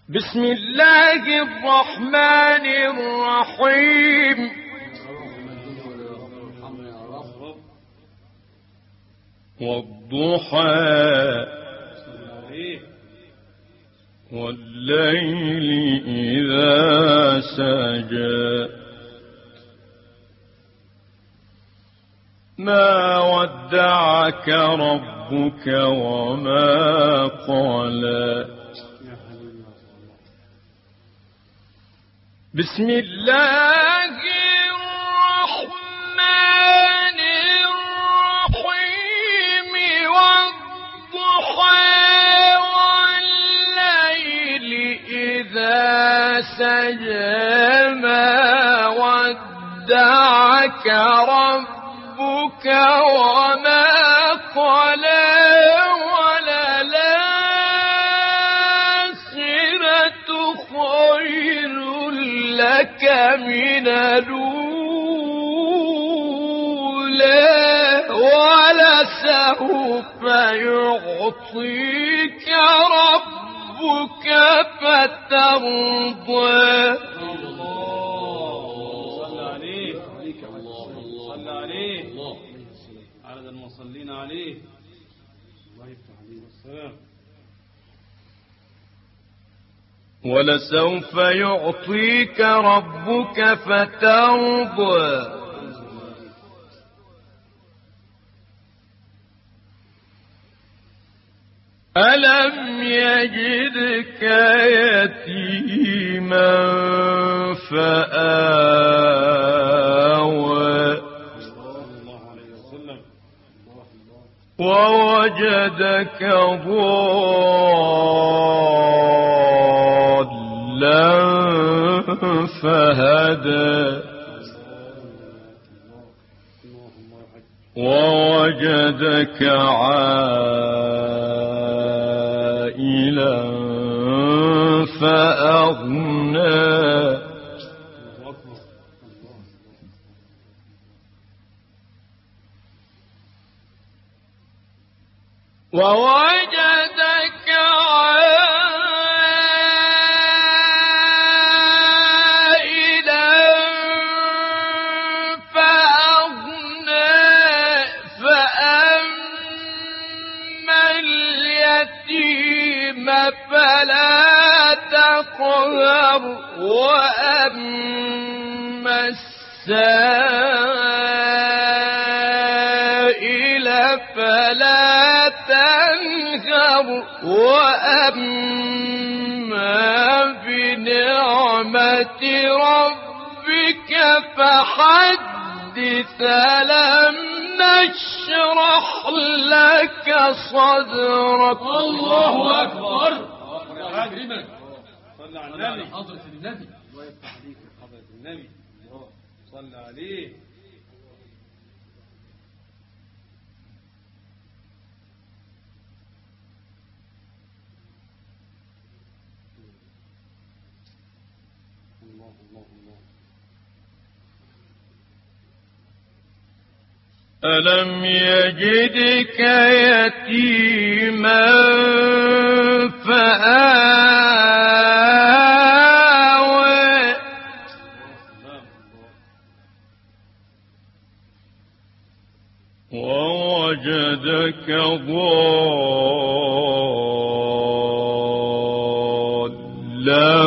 بسم الله الرحمن الرحيم والضحى والليل إذا سجى ما ودعك ربك وما قلى بسم الله الرحمن الرحيم والضحى والليل إذا سجى ما ودعك ربك وما قلى لك من الأولى ولسوف يعطيك ربك فترضى صلى عليه صلى عليه عدد المصلين عليه الله يفتح عليه والسلام ولسوف يعطيك ربك فترضى ألم يجدك يتيما فآوى ووجدك ضالا فهدى ووجدك عائلا فأغنى ووجدك عائلا فأغنى فأما اليتيم فلا تقهر وأما السائل فلا تنهر وأما بنعمة ربك فحدث ألم نشرح لك صدرك الله أكبر صلى على النبي حضرة النبي الله يفتح عليك حضرة النبي صلى عليه ألم يجدك يتيما فآوى ووجدك ضالا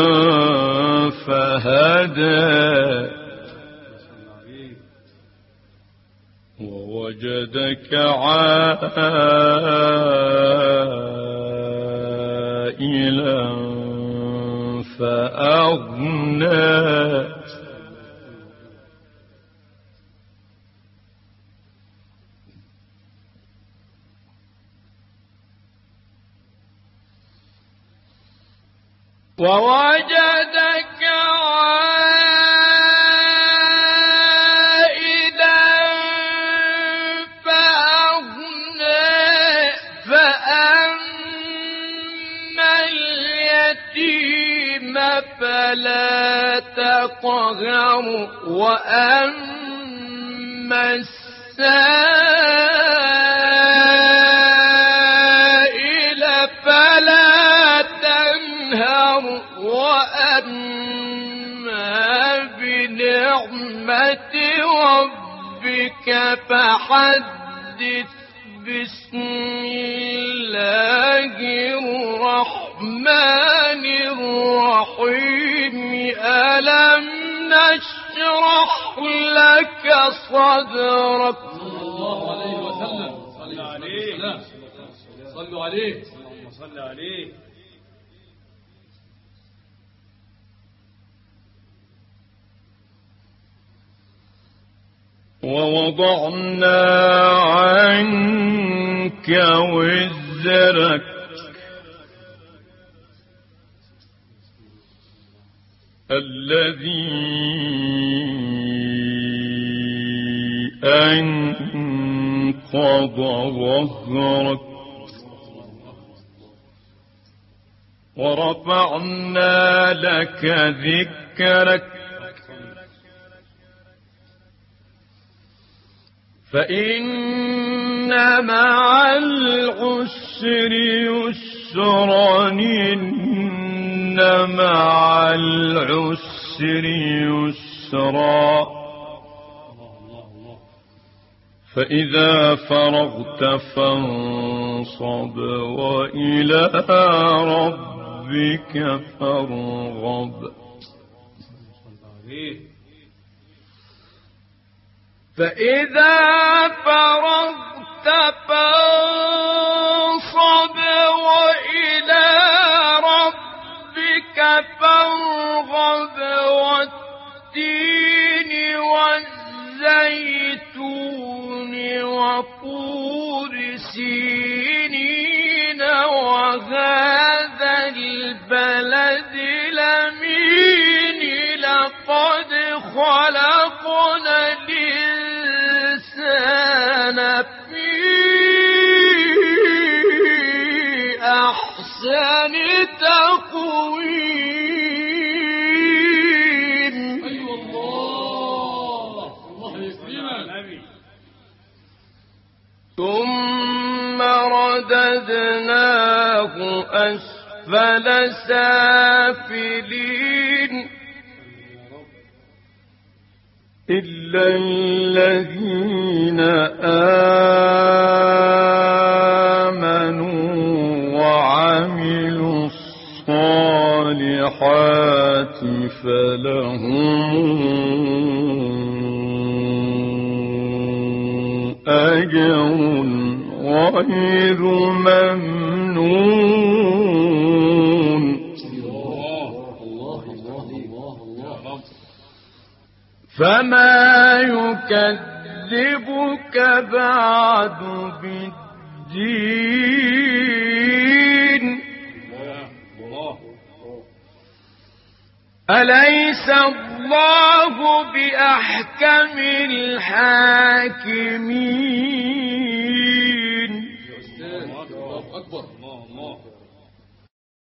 فهدى ووجدك عائلا فأغنى ووجدك عائلا فأغنى فأما اليتيم فلا تقهر وأما السائل فلا تنهر وأما بنعمة ربك فحدث. بسم الله الرحمن الرحيم. ألم نشرح لك صدرك. صلى الله عليه وسلم. صلى عليه. صلوا عليه. صلى عليه. ووضعنا عنك وزرك الذي أنقض ظهرك ورفعنا لك ذكرك فإن مع العسر يسرا إن مع العسر يسرا فإذا فرغت فانصب وإلى ربك فارغب. فإذا فرغت فانصب وإلى ربك فارغب. والتين والزيتون وطور سينين وهذا البلد الأمين. لقد خلقنا الإنسان في أحسن تقويم. أيوة الله. الله يسلمك. ثم رددناه أسفل سافلين إلا الذين آمنوا وعملوا الصالحات فلهم أجر غير ممنون. فما يكذبك بعد بالدين. أليس الله بأحكم الحاكمين.